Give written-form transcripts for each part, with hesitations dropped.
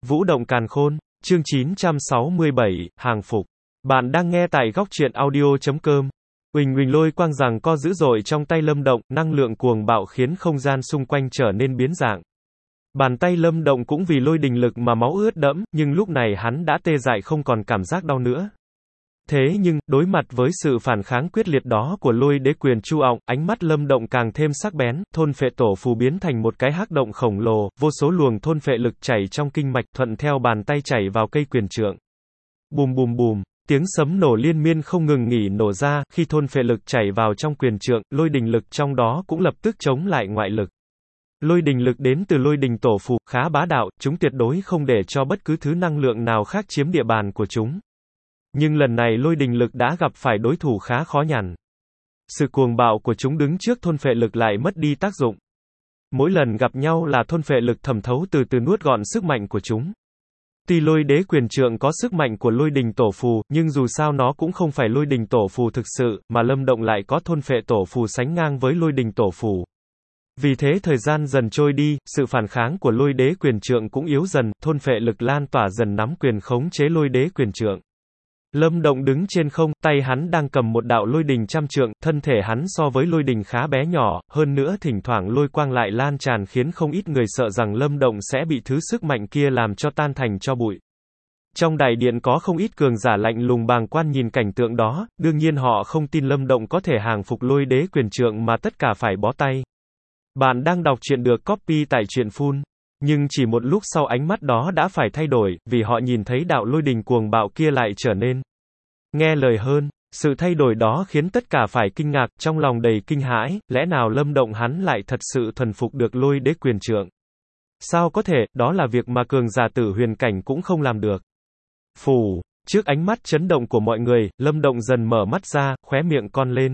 Vũ động càn khôn, chương 967, hàng phục. Bạn đang nghe tại góc truyện audio.com. Uỳnh uỳnh lôi quang giằng co dữ dội trong tay Lâm Động, năng lượng cuồng bạo khiến không gian xung quanh trở nên biến dạng. Bàn tay Lâm Động cũng vì lôi đình lực mà máu ướt đẫm, nhưng lúc này hắn đã tê dại không còn cảm giác đau nữa. Thế nhưng, đối mặt với sự phản kháng quyết liệt đó của lôi đế quyền Chu Ọng, ánh mắt Lâm Động càng thêm sắc bén, thôn phệ tổ phù biến thành một cái hắc động khổng lồ, vô số luồng thôn phệ lực chảy trong kinh mạch thuận theo bàn tay chảy vào cây quyền trượng. Bùm bùm bùm, tiếng sấm nổ liên miên không ngừng nghỉ nổ ra, khi thôn phệ lực chảy vào trong quyền trượng, lôi đình lực trong đó cũng lập tức chống lại ngoại lực. Lôi đình lực đến từ lôi đình tổ phù, khá bá đạo, chúng tuyệt đối không để cho bất cứ thứ năng lượng nào khác chiếm địa bàn của chúng. Nhưng lần này lôi đình lực đã gặp phải đối thủ khá khó nhằn. Sự cuồng bạo của chúng đứng trước thôn phệ lực lại mất đi tác dụng. Mỗi lần gặp nhau là thôn phệ lực thẩm thấu từ từ nuốt gọn sức mạnh của chúng. Tuy lôi đế quyền trượng có sức mạnh của lôi đình tổ phù, nhưng dù sao nó cũng không phải lôi đình tổ phù thực sự, mà Lâm Động lại có thôn phệ tổ phù sánh ngang với lôi đình tổ phù. Vì thế thời gian dần trôi đi, sự phản kháng của lôi đế quyền trượng cũng yếu dần, thôn phệ lực lan tỏa dần nắm quyền khống chế lôi đế quyền trượng. Lâm Động đứng trên không, tay hắn đang cầm một đạo lôi đình trăm trượng, thân thể hắn so với lôi đình khá bé nhỏ, hơn nữa thỉnh thoảng lôi quang lại lan tràn khiến không ít người sợ rằng Lâm Động sẽ bị thứ sức mạnh kia làm cho tan thành tro bụi. Trong đại điện có không ít cường giả lạnh lùng bàng quan nhìn cảnh tượng đó, đương nhiên họ không tin Lâm Động có thể hàng phục lôi đế quyền trượng mà tất cả phải bó tay. Bạn đang đọc truyện được copy tại truyện Full. Nhưng chỉ một lúc sau ánh mắt đó đã phải thay đổi, vì họ nhìn thấy đạo lôi đình cuồng bạo kia lại trở nên nghe lời hơn. Sự thay đổi đó khiến tất cả phải kinh ngạc, trong lòng đầy kinh hãi, lẽ nào Lâm Động hắn lại thật sự thuần phục được lôi đế quyền trượng? Sao có thể, đó là việc mà cường giả tử huyền cảnh cũng không làm được. Phù, trước ánh mắt chấn động của mọi người, Lâm Động dần mở mắt ra, khóe miệng cong lên.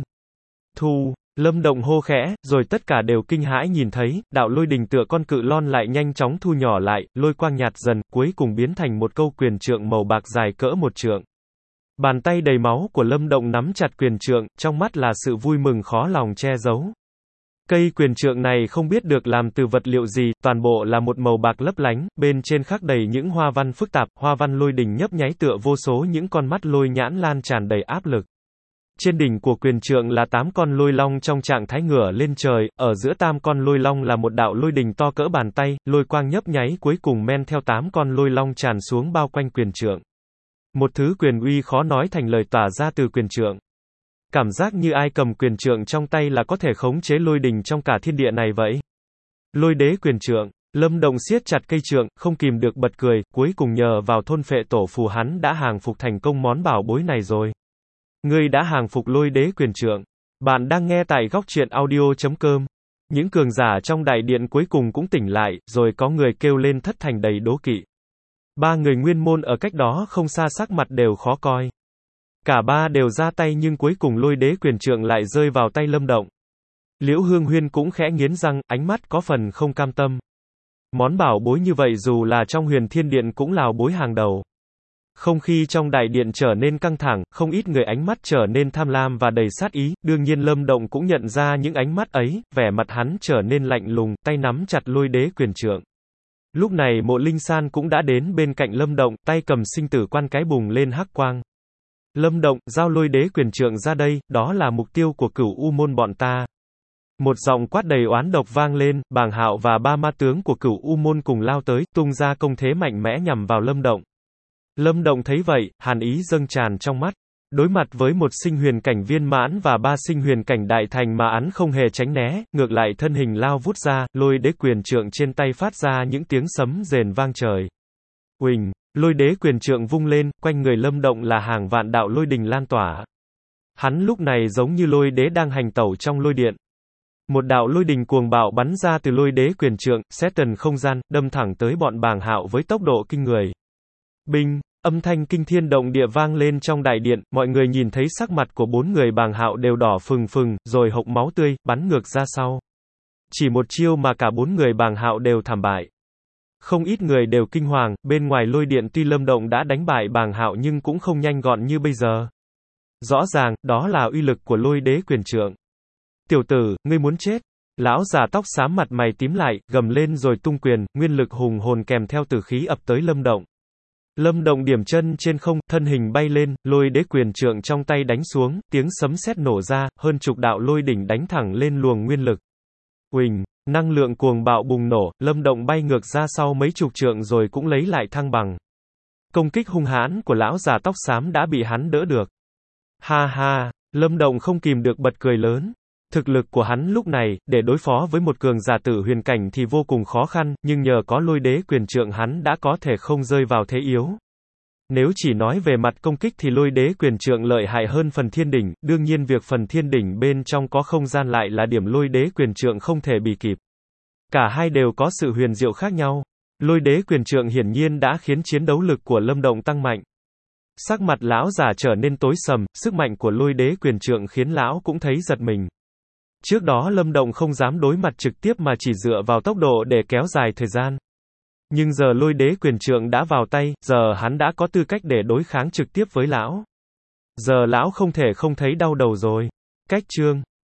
Thu. Lâm Động hô khẽ, rồi tất cả đều kinh hãi nhìn thấy, đạo lôi đình tựa con cự lon lại nhanh chóng thu nhỏ lại, lôi quang nhạt dần, cuối cùng biến thành một câu quyền trượng màu bạc dài cỡ một trượng. Bàn tay đầy máu của Lâm Động nắm chặt quyền trượng, trong mắt là sự vui mừng khó lòng che giấu. Cây quyền trượng này không biết được làm từ vật liệu gì, toàn bộ là một màu bạc lấp lánh, bên trên khắc đầy những hoa văn phức tạp, hoa văn lôi đình nhấp nháy tựa vô số những con mắt lôi nhãn lan tràn đầy áp lực. Trên đỉnh của quyền trượng là 8 con lôi long trong trạng thái ngửa lên trời, ở giữa 8 con lôi long là một đạo lôi đình to cỡ bàn tay, lôi quang nhấp nháy cuối cùng men theo 8 con lôi long tràn xuống bao quanh quyền trượng. Một thứ quyền uy khó nói thành lời tỏa ra từ quyền trượng. Cảm giác như ai cầm quyền trượng trong tay là có thể khống chế lôi đình trong cả thiên địa này vậy. Lôi đế quyền trượng, Lâm Động siết chặt cây trượng, không kìm được bật cười, cuối cùng nhờ vào thôn phệ tổ phù hắn đã hàng phục thành công món bảo bối này rồi. Ngươi đã hàng phục lôi đế quyền trượng. Bạn đang nghe tại góc truyện audio.com. Những cường giả trong đại điện cuối cùng cũng tỉnh lại, rồi có người kêu lên thất thành đầy đố kỵ. Ba người nguyên môn ở cách đó không xa sắc mặt đều khó coi. Cả ba đều ra tay nhưng cuối cùng lôi đế quyền trượng lại rơi vào tay Lâm Động. Liễu Hương Huyên cũng khẽ nghiến răng, ánh mắt có phần không cam tâm. Món bảo bối như vậy dù là trong Huyền Thiên Điện cũng là bối hàng đầu. Không khí trong đại điện trở nên căng thẳng, không ít người ánh mắt trở nên tham lam và đầy sát ý, đương nhiên Lâm Động cũng nhận ra những ánh mắt ấy, vẻ mặt hắn trở nên lạnh lùng, tay nắm chặt lôi đế quyền trượng. Lúc này Mộ Linh San cũng đã đến bên cạnh Lâm Động, tay cầm sinh tử quan cái bùng lên hắc quang. Lâm Động, giao lôi đế quyền trượng ra đây, đó là mục tiêu của Cửu U môn bọn ta. Một giọng quát đầy oán độc vang lên, Bàng Hạo và ba ma tướng của Cửu U môn cùng lao tới, tung ra công thế mạnh mẽ nhằm vào Lâm Động. Lâm Động thấy vậy, hàn ý dâng tràn trong mắt. Đối mặt với một sinh huyền cảnh viên mãn và ba sinh huyền cảnh đại thành mà hắn không hề tránh né, ngược lại thân hình lao vút ra, lôi đế quyền trượng trên tay phát ra những tiếng sấm rền vang trời. Uỳnh, lôi đế quyền trượng vung lên, quanh người Lâm Động là hàng vạn đạo lôi đình lan tỏa. Hắn lúc này giống như lôi đế đang hành tẩu trong lôi điện. Một đạo lôi đình cuồng bạo bắn ra từ lôi đế quyền trượng, xé tần không gian, đâm thẳng tới bọn Bàng Hạo với tốc độ kinh người. Binh, âm thanh kinh thiên động địa vang lên trong đại điện, mọi người nhìn thấy sắc mặt của 4 người Bàng Hạo đều đỏ phừng phừng, rồi hộc máu tươi, bắn ngược ra sau. Chỉ một chiêu mà cả 4 người Bàng Hạo đều thảm bại. Không ít người đều kinh hoàng, bên ngoài lôi điện tuy Lâm Động đã đánh bại Bàng Hạo nhưng cũng không nhanh gọn như bây giờ. Rõ ràng, đó là uy lực của lôi đế quyền trượng. Tiểu tử, ngươi muốn chết. Lão già tóc xám mặt mày tím lại, gầm lên rồi tung quyền, nguyên lực hùng hồn kèm theo tử khí ập tới Lâm Động. Lâm Động điểm chân trên không, thân hình bay lên, lôi đế quyền trượng trong tay đánh xuống, tiếng sấm sét nổ ra, hơn chục đạo lôi đỉnh đánh thẳng lên luồng nguyên lực. Uỳnh, năng lượng cuồng bạo bùng nổ, Lâm Động bay ngược ra sau mấy chục trượng rồi cũng lấy lại thăng bằng. Công kích hung hãn của lão già tóc xám đã bị hắn đỡ được. Ha ha, Lâm Động không kìm được bật cười lớn. Thực lực của hắn lúc này, để đối phó với một cường giả tử huyền cảnh thì vô cùng khó khăn, nhưng nhờ có lôi đế quyền trượng hắn đã có thể không rơi vào thế yếu. Nếu chỉ nói về mặt công kích thì lôi đế quyền trượng lợi hại hơn phần thiên đỉnh, đương nhiên việc phần thiên đỉnh bên trong có không gian lại là điểm lôi đế quyền trượng không thể bì kịp. Cả hai đều có sự huyền diệu khác nhau. Lôi đế quyền trượng hiển nhiên đã khiến chiến đấu lực của Lâm Động tăng mạnh. Sắc mặt lão già trở nên tối sầm, sức mạnh của lôi đế quyền trượng khiến lão cũng thấy giật mình. Trước đó Lâm Động không dám đối mặt trực tiếp mà chỉ dựa vào tốc độ để kéo dài thời gian. Nhưng giờ lôi đế quyền trượng đã vào tay, giờ hắn đã có tư cách để đối kháng trực tiếp với lão. Giờ lão không thể không thấy đau đầu rồi. Cách chương